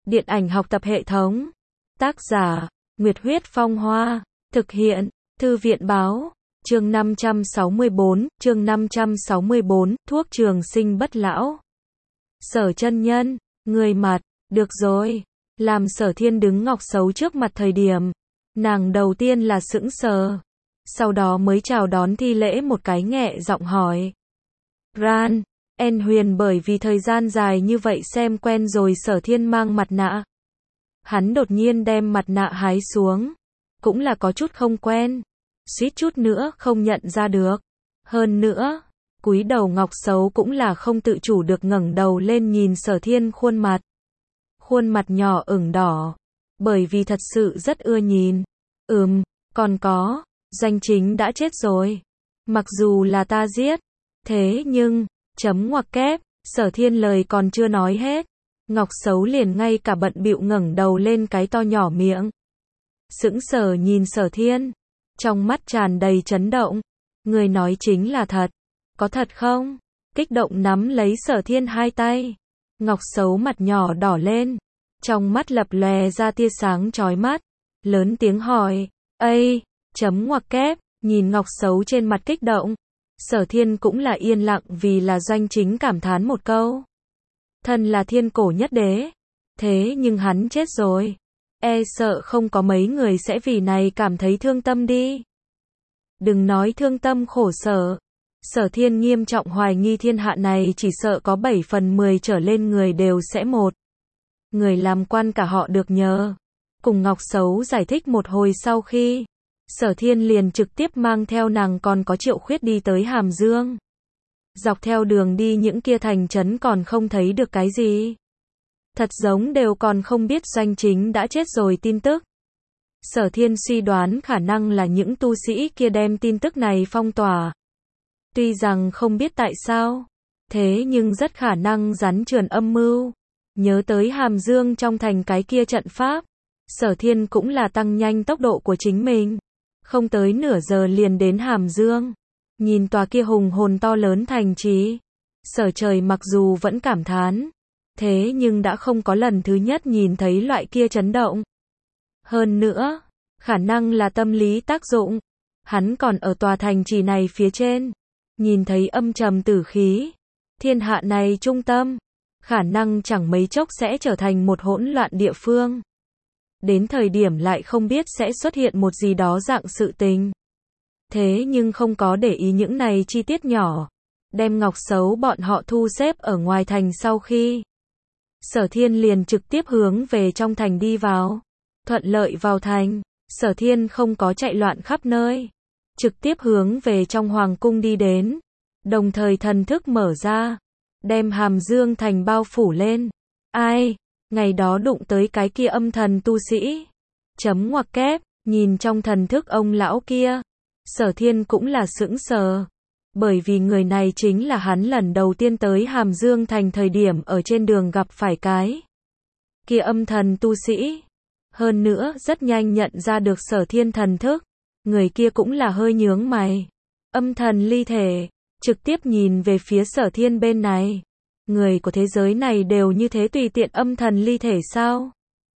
Điện ảnh học tập hệ thống. Tác giả, Nguyệt Huyết Phong Hoa. Thực hiện, Thư viện Báo. Chương 564, thuốc trường sinh bất lão. Sở chân nhân, người mặt, được rồi. Làm Sở Thiên đứng Ngọc Sấu trước mặt thời điểm, nàng đầu tiên là sững sờ, sau đó mới chào đón thi lễ một cái, nhẹ giọng hỏi. Ran, En Huyền bởi vì thời gian dài như vậy xem quen rồi Sở Thiên mang mặt nạ. Hắn đột nhiên đem mặt nạ hái xuống, cũng là có chút không quen, suýt chút nữa không nhận ra được. Hơn nữa, cúi đầu Ngọc Sấu cũng là không tự chủ được ngẩng đầu lên nhìn Sở Thiên khuôn mặt. Khuôn mặt nhỏ ửng đỏ, bởi vì thật sự rất ưa nhìn. Còn có, Doanh Chính đã chết rồi. Mặc dù là ta giết, thế nhưng, chấm ngoặc kép, Sở Thiên lời còn chưa nói hết, Ngọc Sấu liền ngay cả bận bịu ngẩng đầu lên cái to nhỏ miệng. Sững sờ nhìn Sở Thiên, trong mắt tràn đầy chấn động. Người nói chính là thật, có thật không? Kích động nắm lấy Sở Thiên hai tay. Ngọc Sấu mặt nhỏ đỏ lên, trong mắt lập lòe ra tia sáng chói mắt, lớn tiếng hỏi, "Ây?" Chấm ngoặc kép, nhìn Ngọc Sấu trên mặt kích động, Sở Thiên cũng là yên lặng vì là Doanh Chính cảm thán một câu. Thân là thiên cổ nhất đế, thế nhưng hắn chết rồi, e sợ không có mấy người sẽ vì này cảm thấy thương tâm đi. Đừng nói thương tâm khổ sở, Sở Thiên nghiêm trọng hoài nghi thiên hạ này chỉ sợ có 7 phần 10 trở lên người đều sẽ một người làm quan cả họ được nhờ. Cùng Ngọc Sấu giải thích một hồi sau khi, Sở Thiên liền trực tiếp mang theo nàng còn có Triệu Khuyết đi tới Hàm Dương. Dọc theo đường đi những kia thành trấn còn không thấy được cái gì. Thật giống đều còn không biết Doanh Chính đã chết rồi tin tức. Sở Thiên suy đoán khả năng là những tu sĩ kia đem tin tức này phong tỏa. Tuy rằng không biết tại sao, thế nhưng rất khả năng rắn trườn âm mưu. Nhớ tới Hàm Dương trong thành cái kia trận pháp, Sở Thiên cũng là tăng nhanh tốc độ của chính mình. Không tới nửa giờ liền đến Hàm Dương. Nhìn tòa kia hùng hồn to lớn thành trì, Sở Trời mặc dù vẫn cảm thán, thế nhưng đã không có lần thứ nhất nhìn thấy loại kia chấn động. Hơn nữa, khả năng là tâm lý tác dụng. Hắn còn ở tòa thành trì này phía trên, nhìn thấy âm trầm tử khí, thiên hạ này trung tâm, khả năng chẳng mấy chốc sẽ trở thành một hỗn loạn địa phương. Đến thời điểm lại không biết sẽ xuất hiện một gì đó dạng sự tình. Thế nhưng không có để ý những này chi tiết nhỏ, đem Ngọc Sấu bọn họ thu xếp ở ngoài thành sau khi, Sở Thiên liền trực tiếp hướng về trong thành đi vào. Thuận lợi vào thành, Sở Thiên không có chạy loạn khắp nơi, trực tiếp hướng về trong hoàng cung đi đến, đồng thời thần thức mở ra, đem Hàm Dương thành bao phủ lên. Ai? Ngày đó đụng tới cái kia âm thần tu sĩ. Chấm ngoặc kép, nhìn trong thần thức ông lão kia, Sở Thiên cũng là sững sờ, bởi vì người này chính là hắn lần đầu tiên tới Hàm Dương thành thời điểm ở trên đường gặp phải cái kia âm thần tu sĩ. Hơn nữa rất nhanh nhận ra được Sở Thiên thần thức, người kia cũng là hơi nhướng mày. Âm thần ly thể, trực tiếp nhìn về phía Sở Thiên bên này. Người của thế giới này đều như thế tùy tiện âm thần ly thể sao?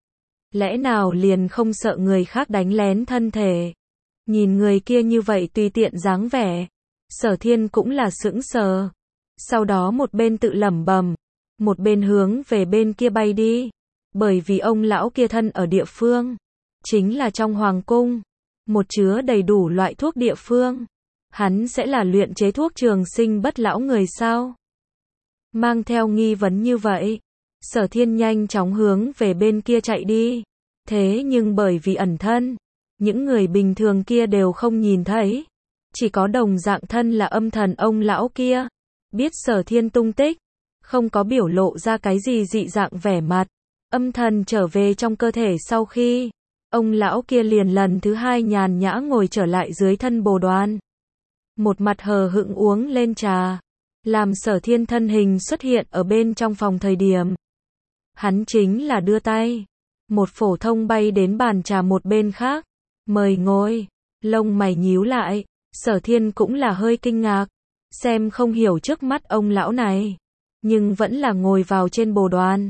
Lẽ nào liền không sợ người khác đánh lén thân thể? Nhìn người kia như vậy tùy tiện dáng vẻ, Sở Thiên cũng là sững sờ. Sau đó một bên tự lẩm bẩm, một bên hướng về bên kia bay đi. Bởi vì ông lão kia thân ở địa phương, chính là trong hoàng cung, một chứa đầy đủ loại thuốc địa phương. Hắn sẽ là luyện chế thuốc trường sinh bất lão người sao? Mang theo nghi vấn như vậy, Sở Thiên nhanh chóng hướng về bên kia chạy đi. Thế nhưng bởi vì ẩn thân, những người bình thường kia đều không nhìn thấy. Chỉ có đồng dạng thân là âm thần ông lão kia, biết Sở Thiên tung tích, không có biểu lộ ra cái gì dị dạng vẻ mặt. Âm thần trở về trong cơ thể sau khi, ông lão kia liền lần thứ hai nhàn nhã ngồi trở lại dưới thân bồ đoàn. Một mặt hờ hững uống lên trà, làm Sở Thiên thân hình xuất hiện ở bên trong phòng thời điểm. Hắn chính là đưa tay, một phổ thông bay đến bàn trà một bên khác, mời ngồi. Lông mày nhíu lại, Sở Thiên cũng là hơi kinh ngạc, xem không hiểu trước mắt ông lão này, nhưng vẫn là ngồi vào trên bồ đoàn.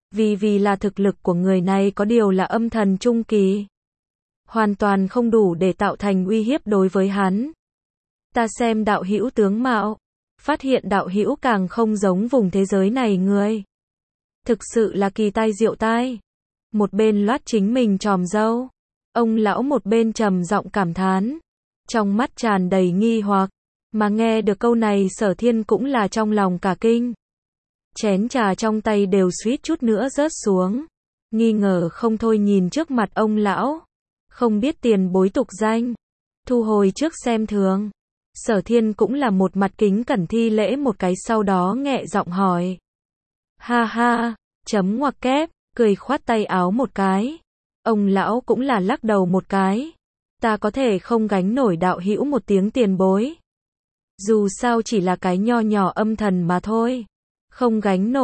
Vì là thực lực của người này có điều là âm thần trung kỳ. Hoàn toàn không đủ để tạo thành uy hiếp đối với hắn. Ta xem đạo hữu tướng mạo, phát hiện đạo hữu càng không giống vùng thế giới này người. Thực sự là kỳ tai diệu tai. Một bên loát chính mình chòm râu, ông lão một bên trầm giọng cảm thán, trong mắt tràn đầy nghi hoặc, mà nghe được câu này Sở Thiên cũng là trong lòng cả kinh. Chén trà trong tay đều suýt chút nữa rớt xuống, nghi ngờ không thôi nhìn trước mặt ông lão, không biết tiền bối tục danh, thu hồi trước xem thường. Sở Thiên cũng là một mặt kính cẩn thi lễ một cái sau đó nhẹ giọng hỏi. Ha ha, chấm ngoặc kép, cười khoát tay áo một cái. Ông lão cũng là lắc đầu một cái. Ta có thể không gánh nổi đạo hữu một tiếng tiền bối. Dù sao chỉ là cái nho nhỏ âm thần mà thôi. Không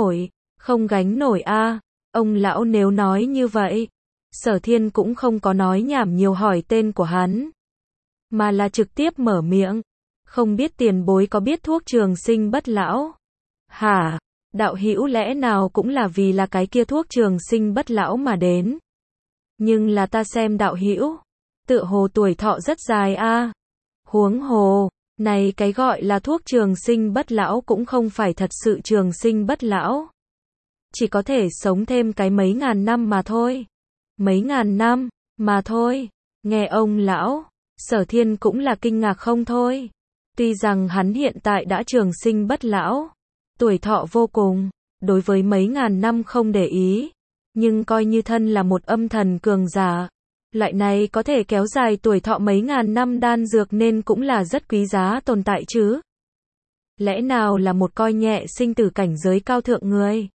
gánh nổi a. Ông lão nếu nói như vậy, Sở Thiên cũng không có nói nhảm nhiều hỏi tên của hắn, mà là trực tiếp mở miệng. Không biết tiền bối có biết thuốc trường sinh bất lão? Hả? Đạo hữu lẽ nào cũng là vì là cái kia thuốc trường sinh bất lão mà đến? Nhưng là ta xem đạo hữu, tựa hồ tuổi thọ rất dài a. Huống hồ, này cái gọi là thuốc trường sinh bất lão cũng không phải thật sự trường sinh bất lão. Chỉ có thể sống thêm cái mấy ngàn năm mà thôi. Mấy ngàn năm, mà thôi. Nghe ông lão, Sở Thiên cũng là kinh ngạc không thôi. Tuy rằng hắn hiện tại đã trường sinh bất lão, tuổi thọ vô cùng, đối với mấy ngàn năm không để ý, nhưng coi như thân là một âm thần cường giả, loại này có thể kéo dài tuổi thọ mấy ngàn năm đan dược nên cũng là rất quý giá tồn tại chứ. Lẽ nào là một coi nhẹ sinh tử cảnh giới cao thượng người?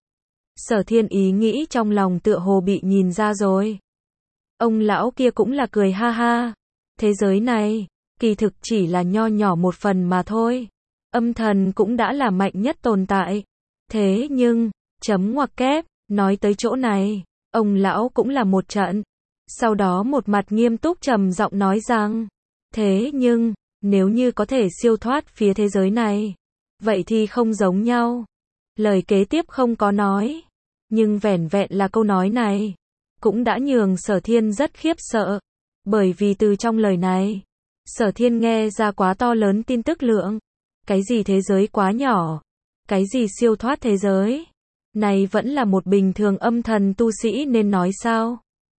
Sở Thiên ý nghĩ trong lòng tựa hồ bị nhìn ra rồi. Ông lão kia cũng là cười ha ha. Thế giới này, kỳ thực chỉ là nho nhỏ một phần mà thôi. Âm thần cũng đã là mạnh nhất tồn tại. Thế nhưng, chấm ngoặc kép, nói tới chỗ này, ông lão cũng là một trận. Sau đó một mặt nghiêm túc trầm giọng nói rằng, thế nhưng, nếu như có thể siêu thoát phía thế giới này, vậy thì không giống nhau. Lời kế tiếp không có nói, nhưng vẻn vẹn là câu nói này, cũng đã nhường Sở Thiên rất khiếp sợ. Bởi vì từ trong lời này, Sở Thiên nghe ra quá to lớn tin tức lượng. Cái gì thế giới quá nhỏ, cái gì siêu thoát thế giới, này vẫn là một bình thường âm thần tu sĩ nên nói sao?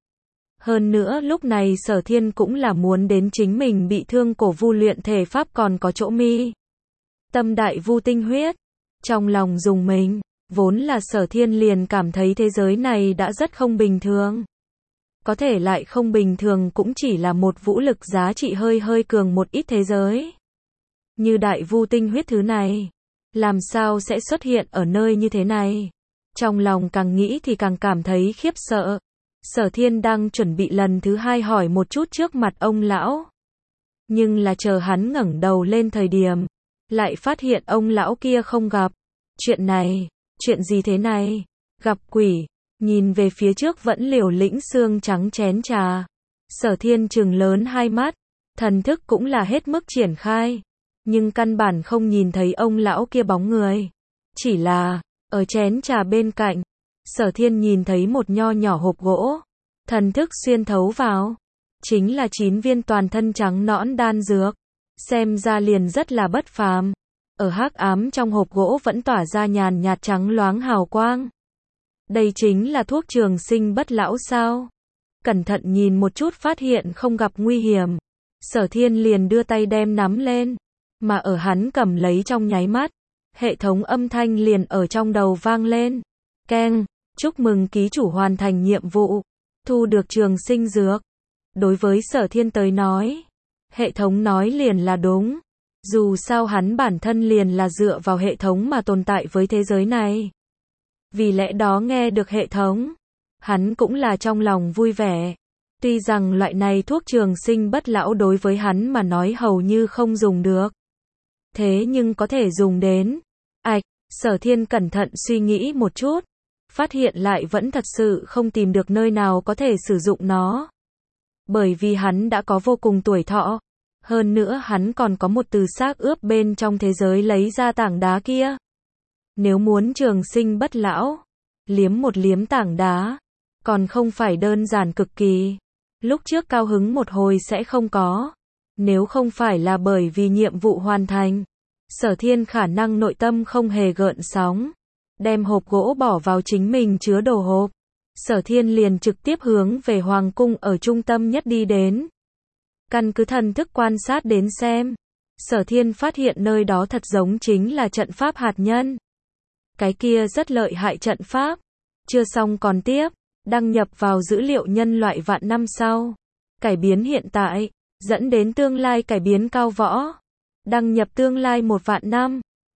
Hơn nữa lúc này Sở Thiên cũng là muốn đến chính mình bị thương cổ vu luyện thể pháp còn có chỗ mi tâm đại vu tinh huyết. Trong lòng dùng mình, vốn là Sở Thiên liền cảm thấy thế giới này đã rất không bình thường. Có thể lại không bình thường cũng chỉ là một vũ lực giá trị hơi cường một ít thế giới. Như đại vu tinh huyết thứ này, làm sao sẽ xuất hiện ở nơi như thế này? Trong lòng càng nghĩ thì càng cảm thấy khiếp sợ. Sở Thiên đang chuẩn bị lần thứ hai hỏi một chút trước mặt ông lão. Nhưng là chờ hắn ngẩng đầu lên thời điểm, lại phát hiện ông lão kia không gặp. Chuyện này, chuyện gì thế này? Gặp quỷ, nhìn về phía trước vẫn liều lĩnh xương trắng chén trà. Sở Thiên trừng lớn hai mắt, thần thức cũng là hết mức triển khai. Nhưng căn bản không nhìn thấy ông lão kia bóng người. Chỉ là, ở chén trà bên cạnh, Sở Thiên nhìn thấy một nho nhỏ hộp gỗ. Thần thức xuyên thấu vào, chính là 9 viên toàn thân trắng nõn đan dược. Xem ra liền rất là bất phàm. Ở hắc ám trong hộp gỗ vẫn tỏa ra nhàn nhạt trắng loáng hào quang. Đây chính là thuốc trường sinh bất lão sao? Cẩn thận nhìn một chút phát hiện không gặp nguy hiểm. Sở Thiên liền đưa tay đem nắm lên. Mà ở hắn cầm lấy trong nháy mắt, hệ thống âm thanh liền ở trong đầu vang lên. Keng, chúc mừng ký chủ hoàn thành nhiệm vụ, thu được trường sinh dược. Đối với Sở Thiên tới nói, hệ thống nói liền là đúng. Dù sao hắn bản thân liền là dựa vào hệ thống mà tồn tại với thế giới này. Vì lẽ đó nghe được hệ thống, hắn cũng là trong lòng vui vẻ. Tuy rằng loại này thuốc trường sinh bất lão đối với hắn mà nói hầu như không dùng được. Thế nhưng có thể dùng đến. Sở Thiên cẩn thận suy nghĩ một chút. Phát hiện lại vẫn thật sự không tìm được nơi nào có thể sử dụng nó. Bởi vì hắn đã có vô cùng tuổi thọ. Hơn nữa hắn còn có một từ xác ướp bên trong thế giới lấy ra tảng đá kia. Nếu muốn trường sinh bất lão, liếm tảng đá, còn không phải đơn giản cực kỳ. Lúc trước cao hứng một hồi sẽ không có. Nếu không phải là bởi vì nhiệm vụ hoàn thành, Sở Thiên khả năng nội tâm không hề gợn sóng. Đem hộp gỗ bỏ vào chính mình chứa đồ hộp. Sở Thiên liền trực tiếp hướng về Hoàng cung ở trung tâm nhất đi đến. Căn cứ thần thức quan sát đến xem. Sở Thiên phát hiện nơi đó thật giống chính là trận pháp hạt nhân. Cái kia rất lợi hại trận pháp. Chưa xong còn tiếp. Đăng nhập vào dữ liệu nhân loại vạn năm sau. Cải biến hiện tại. Dẫn đến tương lai cải biến cao võ. Đăng nhập tương lai 1 vạn năm.